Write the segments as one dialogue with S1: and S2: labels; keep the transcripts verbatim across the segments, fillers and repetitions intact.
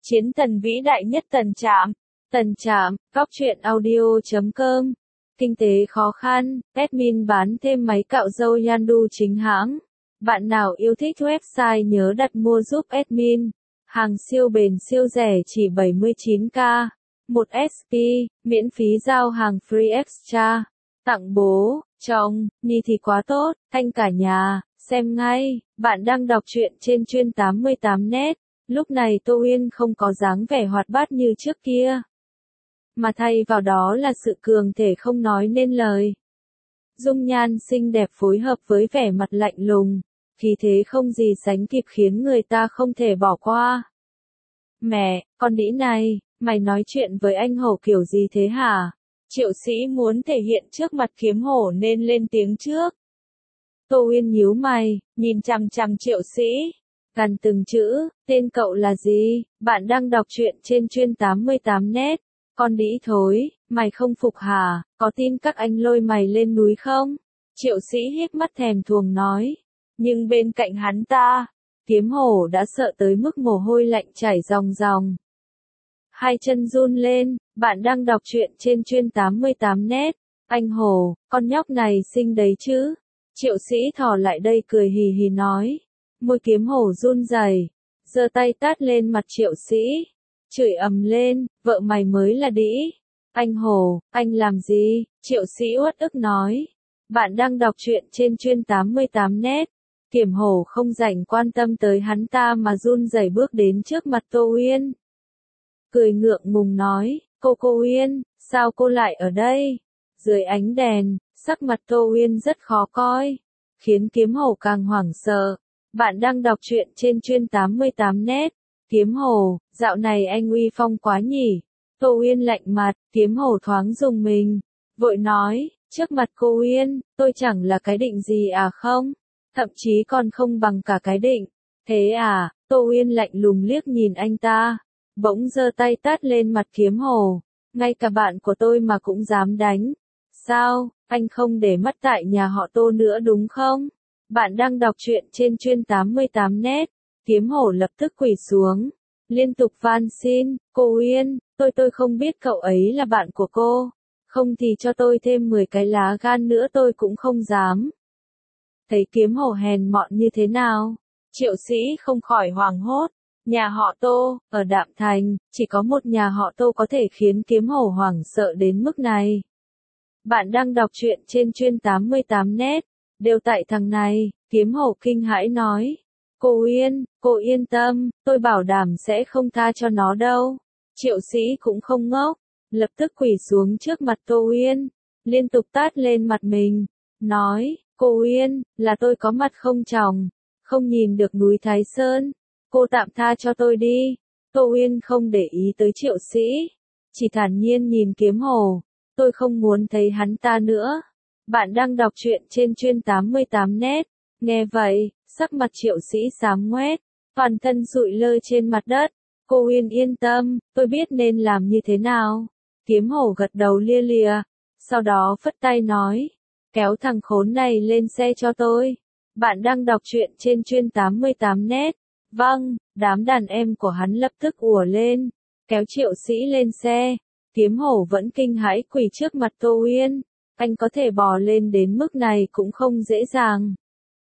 S1: Chiến thần vĩ đại nhất Tần Trạm. Tần Trạm, góc truyện audio chấm com. Kinh tế khó khăn, admin bán thêm máy cạo râu Yandu chính hãng. Bạn nào yêu thích website nhớ đặt mua giúp admin. Hàng siêu bền siêu rẻ chỉ bảy mươi chín k. một ét pê, miễn phí giao hàng free extra. Tặng bố, chồng, Nhi thì quá tốt, anh cả nhà, xem ngay. Bạn đang đọc truyện trên chuyên tám mươi tám net. Lúc này Tô Uyên không có dáng vẻ hoạt bát như trước kia, mà thay vào đó là sự cường thể không nói nên lời. Dung nhan xinh đẹp phối hợp với vẻ mặt lạnh lùng, khí thế không gì sánh kịp khiến người ta không thể bỏ qua. Mẹ, con đĩ này, mày nói chuyện với anh Hổ kiểu gì thế hả? Triệu Sĩ muốn thể hiện trước mặt Kiếm Hổ nên lên tiếng trước. Tô Uyên nhíu mày, nhìn chằm chằm Triệu Sĩ. Gần từng chữ, tên cậu là gì? Bạn đang đọc truyện trên chuyên tám mươi tám net. Con đĩ thối, mày không phục hả? Có tin các anh lôi mày lên núi không? Triệu Sĩ híp mắt thèm thuồng nói. Nhưng bên cạnh hắn ta, Kiếm Hổ đã sợ tới mức mồ hôi lạnh chảy ròng ròng. Hai chân run lên, bạn đang đọc truyện trên chuyên tám mươi tám net. Anh Hổ, con nhóc này xinh đấy chứ? Triệu Sĩ thò lại đây cười hì hì nói. Môi Kiếm Hổ run rẩy, giơ tay tát lên mặt Triệu Sĩ, chửi ầm lên, vợ mày mới là đĩ. Anh Hổ, anh làm gì? Triệu Sĩ uất ức nói. Bạn đang đọc truyện trên chuyên tám mươi tám net. Kiếm Hổ không rảnh quan tâm tới hắn ta mà run rẩy bước đến trước mặt Tô Uyên. Cười ngượng ngùng nói, cô cô Uyên, sao cô lại ở đây? Dưới ánh đèn, sắc mặt Tô Uyên rất khó coi, khiến Kiếm Hổ càng hoảng sợ. Bạn đang đọc truyện trên chuyên tám mươi tám net. Kiếm Hổ, dạo này anh uy phong quá nhỉ? Tô Uyên lạnh mặt, Kiếm Hổ thoáng rùng mình, vội nói, trước mặt cô Uyên, tôi chẳng là cái định gì à không? Thậm chí còn không bằng cả cái định. Thế à? Tô Uyên lạnh lùng liếc nhìn anh ta, bỗng giơ tay tát lên mặt Kiếm Hổ. Ngay cả bạn của tôi mà cũng dám đánh. Sao, anh không để mắt tại nhà họ Tô nữa đúng không? Bạn đang đọc truyện trên chuyên tám mươi tám net. Kiếm Hổ lập tức quỳ xuống, liên tục van xin, cô Uyên, tôi tôi không biết cậu ấy là bạn của cô, không thì cho tôi thêm mười cái lá gan nữa tôi cũng không dám. Thấy Kiếm Hổ hèn mọn như thế nào, Triệu Sĩ không khỏi hoảng hốt. Nhà họ Tô, ở Đạm Thành, chỉ có một nhà họ Tô có thể khiến Kiếm Hổ hoảng sợ đến mức này. Bạn đang đọc truyện trên chuyên tám mươi tám net. Đều tại thằng này, Kiếm Hổ kinh hãi nói. Cô Uyên, cô yên tâm, tôi bảo đảm sẽ không tha cho nó đâu. Triệu Sĩ cũng không ngốc, lập tức quỳ xuống trước mặt Tô Uyên, liên tục tát lên mặt mình, nói, cô Uyên, là tôi có mặt không tròng, không nhìn được núi Thái Sơn, cô tạm tha cho tôi đi. Tô Uyên không để ý tới Triệu Sĩ, chỉ thản nhiên nhìn Kiếm Hổ, tôi không muốn thấy hắn ta nữa. Bạn đang đọc truyện trên chuyên tám mươi tám net. Nghe vậy, sắc mặt Triệu Sĩ xám ngoét, toàn thân sụi lơ trên mặt đất. Cô Uyên yên tâm, tôi biết nên làm như thế nào. Kiếm Hổ gật đầu lia lịa, sau đó phất tay nói, kéo thằng khốn này lên xe cho tôi. Bạn đang đọc truyện trên chuyên tám mươi tám net. Vâng, đám đàn em của hắn lập tức ùa lên, kéo Triệu Sĩ lên xe. Kiếm Hổ vẫn kinh hãi quỳ trước mặt Tô Uyên. Anh có thể bò lên đến mức này cũng không dễ dàng.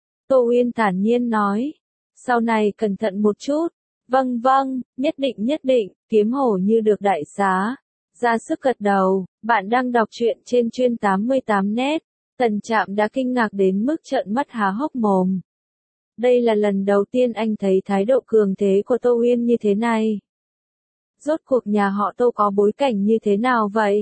S1: Tô Uyên thản nhiên nói. Sau này cẩn thận một chút. Vâng vâng, nhất định nhất định. Kiếm Hổ như được đại xá, ra sức gật đầu. Bạn đang đọc truyện trên chuyên tám mươi tám net. Tần Trạm đã kinh ngạc đến mức trợn mắt há hốc mồm. Đây là lần đầu tiên anh thấy thái độ cường thế của Tô Uyên như thế này. Rốt cuộc nhà họ Tô có bối cảnh như thế nào vậy?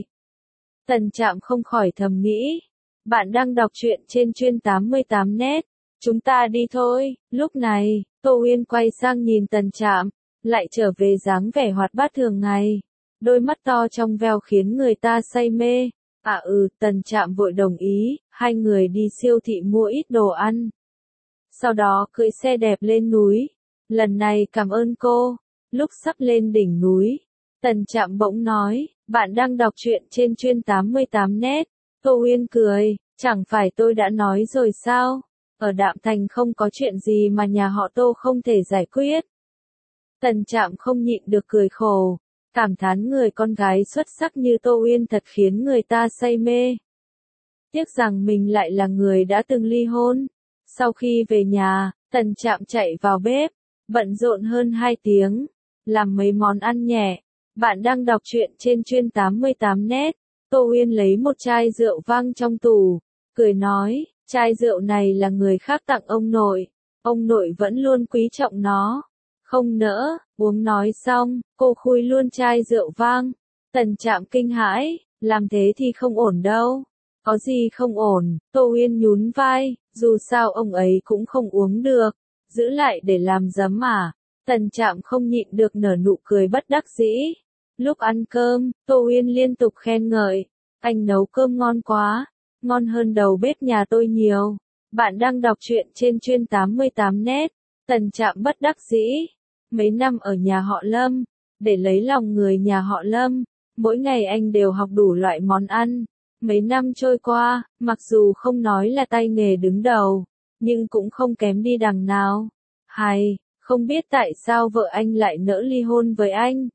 S1: Tần Trạm không khỏi thầm nghĩ. Bạn đang đọc truyện trên chuyên tám mươi tám net. Chúng ta đi thôi. Lúc này, Tô Uyên quay sang nhìn Tần Trạm, lại trở về dáng vẻ hoạt bát thường ngày. Đôi mắt to trong veo khiến người ta say mê. À ừ, Tần Trạm vội đồng ý, hai người đi siêu thị mua ít đồ ăn. Sau đó cưỡi xe đẹp lên núi. Lần này cảm ơn cô. Lúc sắp lên đỉnh núi, Tần Trạm bỗng nói, bạn đang đọc truyện trên chuyên tám mươi tám net. Tô Uyên cười, chẳng phải tôi đã nói rồi sao? Ở Đạm Thành không có chuyện gì mà nhà họ Tô không thể giải quyết. Tần Trạm không nhịn được cười khổ, cảm thán người con gái xuất sắc như Tô Uyên thật khiến người ta say mê. Tiếc rằng mình lại là người đã từng ly hôn. Sau khi về nhà, Tần Trạm chạy vào bếp, bận rộn hơn hai tiếng, làm mấy món ăn nhẹ. Bạn đang đọc truyện trên chuyên tám mươi tám net. Tô Uyên lấy một chai rượu vang trong tủ, cười nói, chai rượu này là người khác tặng ông nội, ông nội vẫn luôn quý trọng nó, không nỡ, uống. Nói xong, cô khui luôn chai rượu vang. Tần Trạm kinh hãi, làm thế thì không ổn đâu. Có gì không ổn, Tô Uyên nhún vai, dù sao ông ấy cũng không uống được, giữ lại để làm giấm à. Tần Trạm không nhịn được nở nụ cười bất đắc dĩ. Lúc ăn cơm, Tô Uyên liên tục khen ngợi, anh nấu cơm ngon quá, ngon hơn đầu bếp nhà tôi nhiều. Bạn đang đọc truyện trên chuyên tám mươi tám net. Tần Trạm bất đắc dĩ, mấy năm ở nhà họ Lâm, để lấy lòng người nhà họ Lâm, mỗi ngày anh đều học đủ loại món ăn. Mấy năm trôi qua, mặc dù không nói là tay nghề đứng đầu, nhưng cũng không kém đi đằng nào. Hay, không biết tại sao vợ anh lại nỡ ly hôn với anh.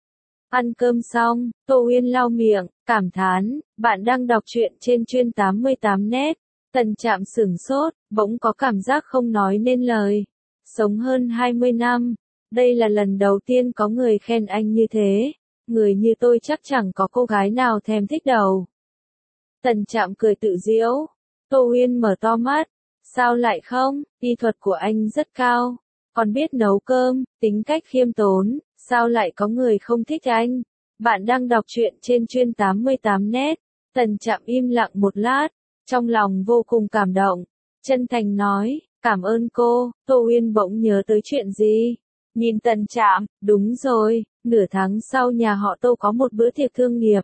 S1: Ăn cơm xong, Tô Uyên lau miệng, cảm thán, bạn đang đọc truyện trên chuyên tám mươi tám net. Tần Trạm sửng sốt, bỗng có cảm giác không nói nên lời. Sống hơn hai mươi năm, đây là lần đầu tiên có người khen anh như thế. Người như tôi chắc chẳng có cô gái nào thèm thích đâu. Tần Trạm cười tự giễu. Tô Uyên mở to mắt. Sao lại không, y thuật của anh rất cao, còn biết nấu cơm, tính cách khiêm tốn, sao lại có người không thích anh. Bạn đang đọc truyện trên chuyên tám mươi tám net. Tần Trạm im lặng một lát, trong lòng vô cùng cảm động, chân thành nói, cảm ơn cô. Tô Uyên bỗng nhớ tới chuyện gì, nhìn Tần Trạm, đúng rồi, nửa tháng sau nhà họ Tô có một bữa tiệc thương nghiệp.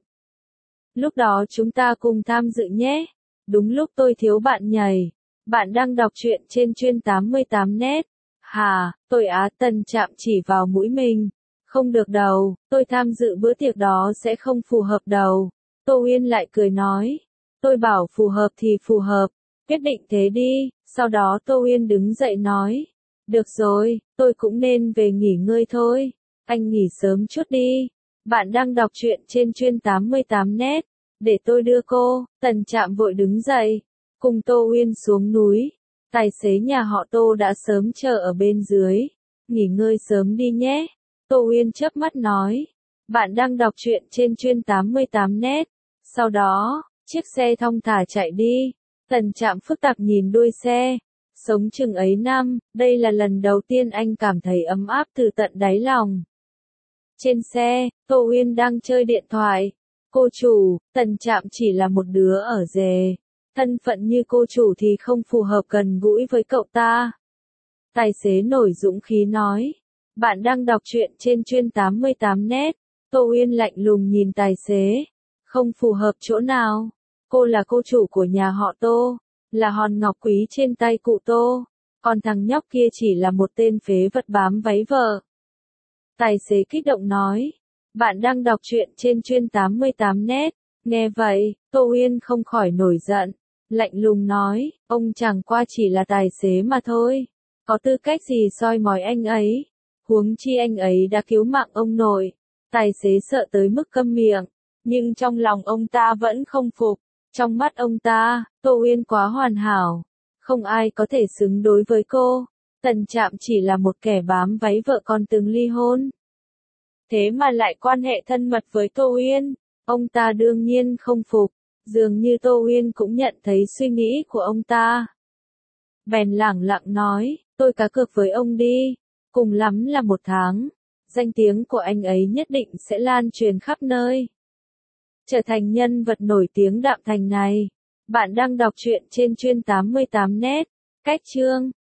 S1: Lúc đó chúng ta cùng tham dự nhé. Đúng lúc tôi thiếu bạn nhảy. Bạn đang đọc truyện trên chuyên tám mươi tám net. Hà, tôi á. Tần Trạm chỉ vào mũi mình. Không được đâu, tôi tham dự bữa tiệc đó sẽ không phù hợp đâu. Tô Uyên lại cười nói. Tôi bảo phù hợp thì phù hợp, quyết định thế đi. Sau đó Tô Uyên đứng dậy nói. Được rồi, tôi cũng nên về nghỉ ngơi thôi. Anh nghỉ sớm chút đi. Bạn đang đọc truyện trên chuyên tám mươi tám net. Để tôi đưa cô. Tần Trạm vội đứng dậy, cùng Tô Uyên xuống núi. Tài xế nhà họ Tô đã sớm chờ ở bên dưới. Nghỉ ngơi sớm đi nhé. Tô Uyên chớp mắt nói. Bạn đang đọc truyện trên chuyên tám mươi tám net. Sau đó, chiếc xe thong thả chạy đi. Tần Trạm phức tạp nhìn đuôi xe. Sống chừng ấy năm, đây là lần đầu tiên anh cảm thấy ấm áp từ tận đáy lòng. Trên xe, Tô Uyên đang chơi điện thoại. Cô chủ, Tần Trạm chỉ là một đứa ở rể. Thân phận như cô chủ thì không phù hợp gần gũi với cậu ta. Tài xế nổi dũng khí nói. Bạn đang đọc truyện trên chuyên tám mươi tám net. Tô Uyên lạnh lùng nhìn tài xế. Không phù hợp chỗ nào. Cô là cô chủ của nhà họ Tô, là hòn ngọc quý trên tay cụ Tô. Còn thằng nhóc kia chỉ là một tên phế vật bám váy vợ. Tài xế kích động nói. Bạn đang đọc truyện trên chuyên tám mươi tám net. Nghe vậy, Tô Uyên không khỏi nổi giận. Lạnh lùng nói, ông chẳng qua chỉ là tài xế mà thôi. Có tư cách gì soi mói anh ấy. Huống chi anh ấy đã cứu mạng ông nội. Tài xế sợ tới mức câm miệng. Nhưng trong lòng ông ta vẫn không phục. Trong mắt ông ta, Tô Uyên quá hoàn hảo. Không ai có thể xứng đối với cô. Tần Trạm chỉ là một kẻ bám váy vợ còn từng ly hôn. Thế mà lại quan hệ thân mật với Tô Uyên. Ông ta đương nhiên không phục. Dường như Tô Uyên cũng nhận thấy suy nghĩ của ông ta. Bèn lẳng lặng nói, tôi cá cược với ông đi. Cùng lắm là một tháng. Danh tiếng của anh ấy nhất định sẽ lan truyền khắp nơi. Trở thành nhân vật nổi tiếng Đạm Thành này. Bạn đang đọc truyện trên chuyên tám mươi tám net. Cách chương